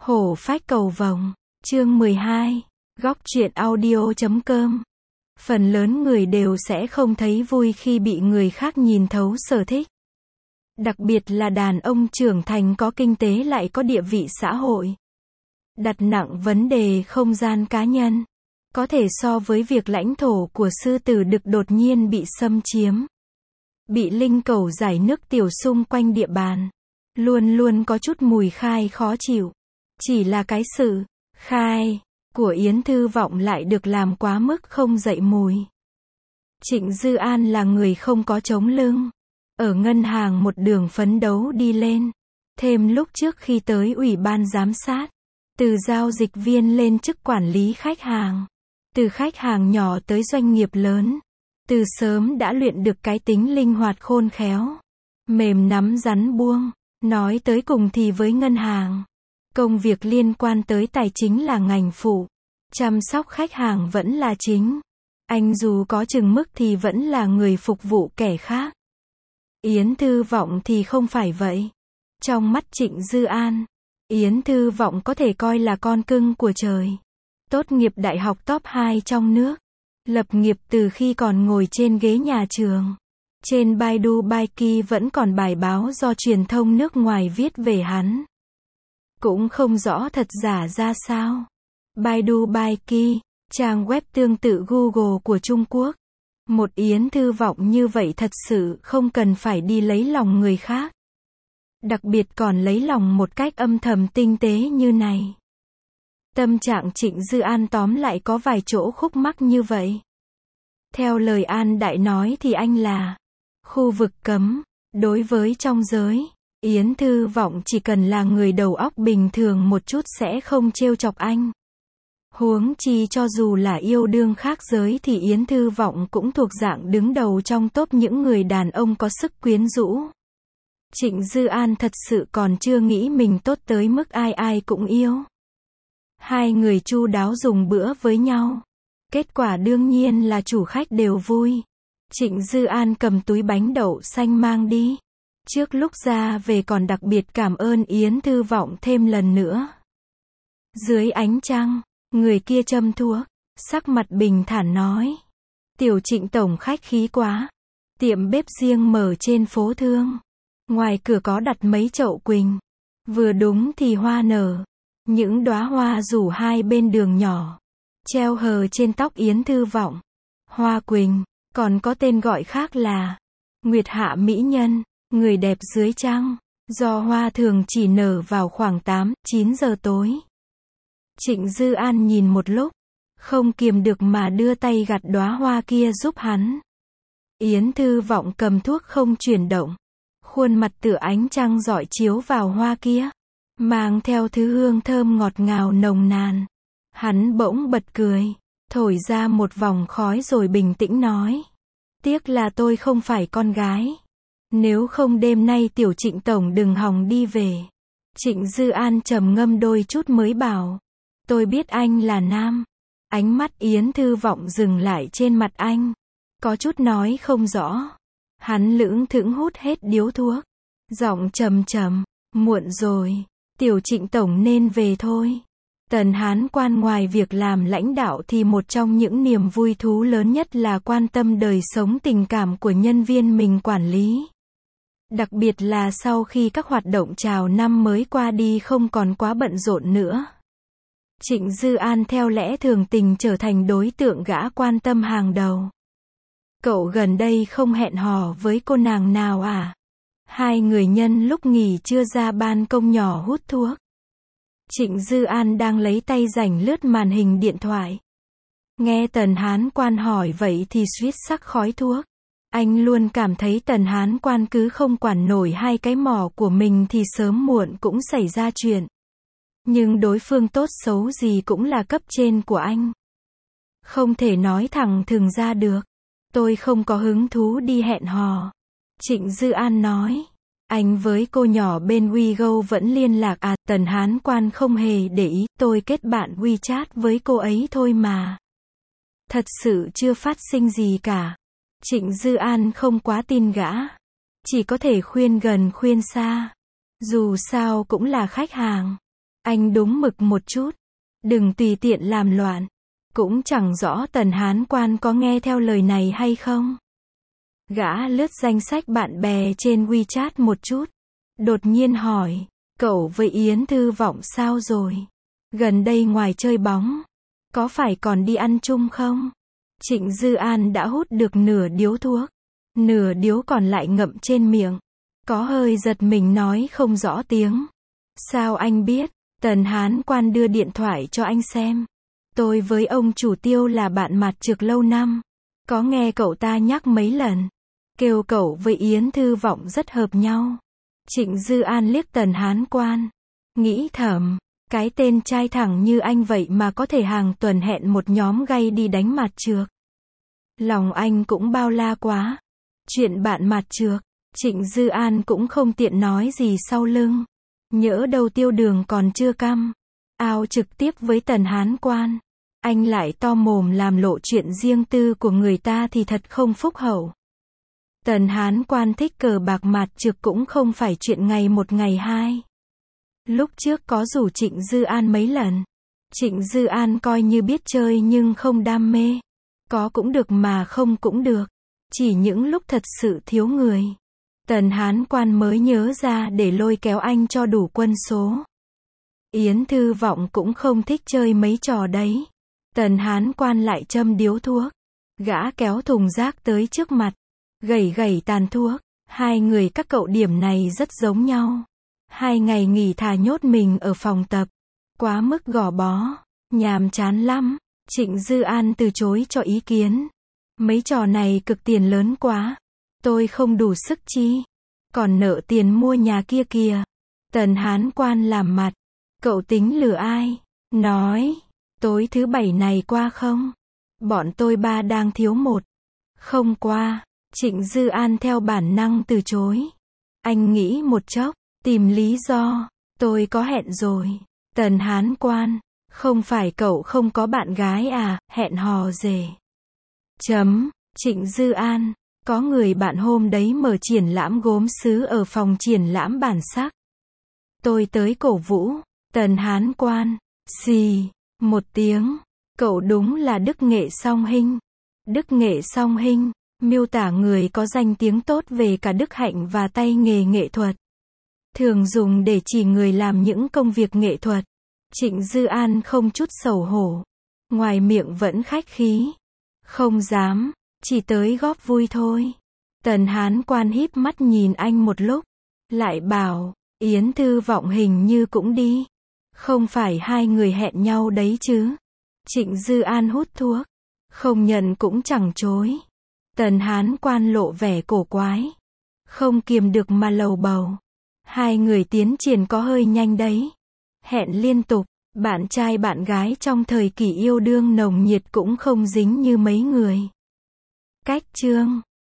Hổ phách cầu vồng, chương 12, góc truyện audio.com. Phần lớn người đều sẽ không thấy vui khi bị người khác nhìn thấu sở thích. Đặc biệt là đàn ông trưởng thành có kinh tế lại có địa vị xã hội. Đặt nặng vấn đề không gian cá nhân. Có thể so với việc lãnh thổ của sư tử đực đột nhiên bị xâm chiếm. Bị linh cẩu giải nước tiểu xung quanh địa bàn. Luôn luôn có chút mùi khai khó chịu. Chỉ là cái sự khai của Yến Thư Vọng lại được làm quá mức không dậy mùi. Trịnh Dư An là người không có chống lưng. Ở ngân hàng một đường phấn đấu đi lên. Thêm lúc trước khi tới ủy ban giám sát. Từ giao dịch viên lên chức quản lý khách hàng. Từ khách hàng nhỏ tới doanh nghiệp lớn. Từ sớm đã luyện được cái tính linh hoạt khôn khéo. Mềm nắm rắn buông. Nói tới cùng thì với ngân hàng. Công việc liên quan tới tài chính là ngành phụ. Chăm sóc khách hàng vẫn là chính. Anh dù có chừng mức thì vẫn là người phục vụ kẻ khác. Yến Thư Vọng thì không phải vậy. Trong mắt Trịnh Dư An, Yến Thư Vọng có thể coi là con cưng của trời. Tốt nghiệp đại học top 2 trong nước. Lập nghiệp từ khi còn ngồi trên ghế nhà trường. Trên Baidu Baiki vẫn còn bài báo do truyền thông nước ngoài viết về hắn. Cũng không rõ thật giả ra sao. Baidu Baiki, trang web tương tự Google của Trung Quốc. Một Yến Thư Vọng như vậy thật sự không cần phải đi lấy lòng người khác. Đặc biệt còn lấy lòng một cách âm thầm tinh tế như này. Tâm trạng Trịnh Dư An tóm lại có vài chỗ khúc mắc như vậy. Theo lời An Đại nói thì anh là khu vực cấm. Đối với trong giới, Yến Thư Vọng chỉ cần là người đầu óc bình thường một chút sẽ không trêu chọc anh. Huống chi cho dù là yêu đương khác giới thì Yến Thư Vọng cũng thuộc dạng đứng đầu trong top những người đàn ông có sức quyến rũ. Trịnh Dư An thật sự còn chưa nghĩ mình tốt tới mức ai ai cũng yêu. Hai người chu đáo dùng bữa với nhau. Kết quả đương nhiên là chủ khách đều vui. Trịnh Dư An cầm túi bánh đậu xanh mang đi. Trước lúc ra về còn đặc biệt cảm ơn Yến Thư Vọng thêm lần nữa. Dưới ánh trăng, người kia châm thuốc, sắc mặt bình thản nói. Tiểu Trịnh tổng khách khí quá. Tiệm bếp riêng mở trên phố Thương. Ngoài cửa có đặt mấy chậu quỳnh. Vừa đúng thì hoa nở. Những đóa hoa rủ hai bên đường nhỏ. Treo hờ trên tóc Yến Thư Vọng. Hoa quỳnh, còn có tên gọi khác là Nguyệt Hạ Mỹ Nhân, người đẹp dưới trăng. Do hoa thường chỉ nở vào khoảng 8-9 giờ tối. Trịnh Dư An nhìn một lúc, không kiềm được mà đưa tay gặt đóa hoa kia giúp hắn. Yến Thư Vọng cầm thuốc không chuyển động. Khuôn mặt tựa ánh trăng rọi chiếu vào hoa kia. Mang theo thứ hương thơm ngọt ngào nồng nàn. Hắn bỗng bật cười. Thổi ra một vòng khói rồi bình tĩnh nói. Tiếc là tôi không phải con gái. Nếu không đêm nay tiểu Trịnh tổng đừng hòng đi về. Trịnh Dư An trầm ngâm đôi chút mới bảo. Tôi biết anh là nam. Ánh mắt Yến Thư Vọng dừng lại trên mặt anh. Có chút nói không rõ. Hắn lững thững hút hết điếu thuốc. Giọng trầm trầm. Muộn rồi. Tiểu Trịnh tổng nên về thôi. Tần Hán Quan ngoài việc làm lãnh đạo thì một trong những niềm vui thú lớn nhất là quan tâm đời sống tình cảm của nhân viên mình quản lý. Đặc biệt là sau khi các hoạt động chào năm mới qua đi không còn quá bận rộn nữa. Trịnh Dư An theo lẽ thường tình trở thành đối tượng gã quan tâm hàng đầu. Cậu gần đây không hẹn hò với cô nàng nào à? Hai người nhân lúc nghỉ trưa ra ban công nhỏ hút thuốc. Trịnh Dư An đang lấy tay rảnh lướt màn hình điện thoại. Nghe Tần Hán Quan hỏi vậy thì suýt sắc khói thuốc. Anh luôn cảm thấy Tần Hán Quan cứ không quản nổi hai cái mỏ của mình thì sớm muộn cũng xảy ra chuyện. Nhưng đối phương tốt xấu gì cũng là cấp trên của anh. Không thể nói thẳng thừng ra được. Tôi không có hứng thú đi hẹn hò. Trịnh Dư An nói. Anh với cô nhỏ bên WeGo vẫn liên lạc à? Tần Hán Quan không hề để ý. Tôi kết bạn WeChat với cô ấy thôi mà. Thật sự chưa phát sinh gì cả. Trịnh Dư An không quá tin gã. Chỉ có thể khuyên gần khuyên xa. Dù sao cũng là khách hàng. Anh đúng mực một chút. Đừng tùy tiện làm loạn. Cũng chẳng rõ Tần Hán Quan có nghe theo lời này hay không. Gã lướt danh sách bạn bè trên WeChat một chút. Đột nhiên hỏi, cậu với Yến Thư Vọng sao rồi? Gần đây ngoài chơi bóng, có phải còn đi ăn chung không? Trịnh Dư An đã hút được nửa điếu thuốc. Nửa điếu còn lại ngậm trên miệng. Có hơi giật mình nói không rõ tiếng. Sao anh biết? Tần Hán Quan đưa điện thoại cho anh xem. Tôi với ông chủ Tiêu là bạn mặt trực lâu năm. Có nghe cậu ta nhắc mấy lần. Kêu cậu với Yến Thư Vọng rất hợp nhau. Trịnh Dư An liếc Tần Hán Quan. Nghĩ thầm, cái tên trai thẳng như anh vậy mà có thể hàng tuần hẹn một nhóm gay đi đánh mặt trược. Lòng anh cũng bao la quá. Chuyện bạn mặt trược, Trịnh Dư An cũng không tiện nói gì sau lưng. Nhỡ đâu Tiêu Đường còn chưa căm. Ao trực tiếp với Tần Hán Quan. Anh lại to mồm làm lộ chuyện riêng tư của người ta thì thật không phúc hậu. Tần Hán Quan thích cờ bạc mặt trược cũng không phải chuyện ngày một ngày hai. Lúc trước có rủ Trịnh Dư An mấy lần. Trịnh Dư An coi như biết chơi nhưng không đam mê. Có cũng được mà không cũng được. Chỉ những lúc thật sự thiếu người. Tần Hán Quan mới nhớ ra để lôi kéo anh cho đủ quân số. Yến Thư Vọng cũng không thích chơi mấy trò đấy. Tần Hán Quan lại châm điếu thuốc. Gã kéo thùng rác tới trước mặt. Gẩy gẩy tàn thuốc. Hai người các cậu điểm này rất giống nhau. 2 ngày nghỉ thà nhốt mình ở phòng tập. Quá mức gò bó. Nhàm chán lắm. Trịnh Dư An từ chối cho ý kiến. Mấy trò này cực tiền lớn quá. Tôi không đủ sức chi. Còn nợ tiền mua nhà kia kìa. Tần Hán Quan làm mặt. Cậu tính lừa ai? Nói. Tối thứ Bảy này qua không? Bọn tôi ba đang thiếu một. Không qua. Trịnh Dư An theo bản năng từ chối. Anh nghĩ một chốc. Tìm lý do. Tôi có hẹn rồi. Tần Hán Quan. Không phải cậu không có bạn gái à? Hẹn hò rể. Trịnh Dư An. Có người bạn hôm đấy mở triển lãm gốm sứ ở phòng triển lãm bản sắc. Tôi tới cổ vũ. Tần Hán Quan. Xì. Một tiếng. Cậu đúng là đức nghệ song hình. Đức nghệ song hình. Miêu tả người có danh tiếng tốt về cả đức hạnh và tay nghề nghệ thuật. Thường dùng để chỉ người làm những công việc nghệ thuật. Trịnh Dư An không chút xấu hổ. Ngoài miệng vẫn khách khí. Không dám. Chỉ tới góp vui thôi. Tần Hán Quan híp mắt nhìn anh một lúc. Lại bảo, Yến Thư Vọng hình như cũng đi. Không phải hai người hẹn nhau đấy chứ. Trịnh Dư An hút thuốc. Không nhận cũng chẳng chối. Tần Hán Quan lộ vẻ cổ quái. Không kiềm được mà lầu bầu. Hai người tiến triển có hơi nhanh đấy. Hẹn liên tục. Bạn trai bạn gái trong thời kỳ yêu đương nồng nhiệt cũng không dính như mấy người. Cách chương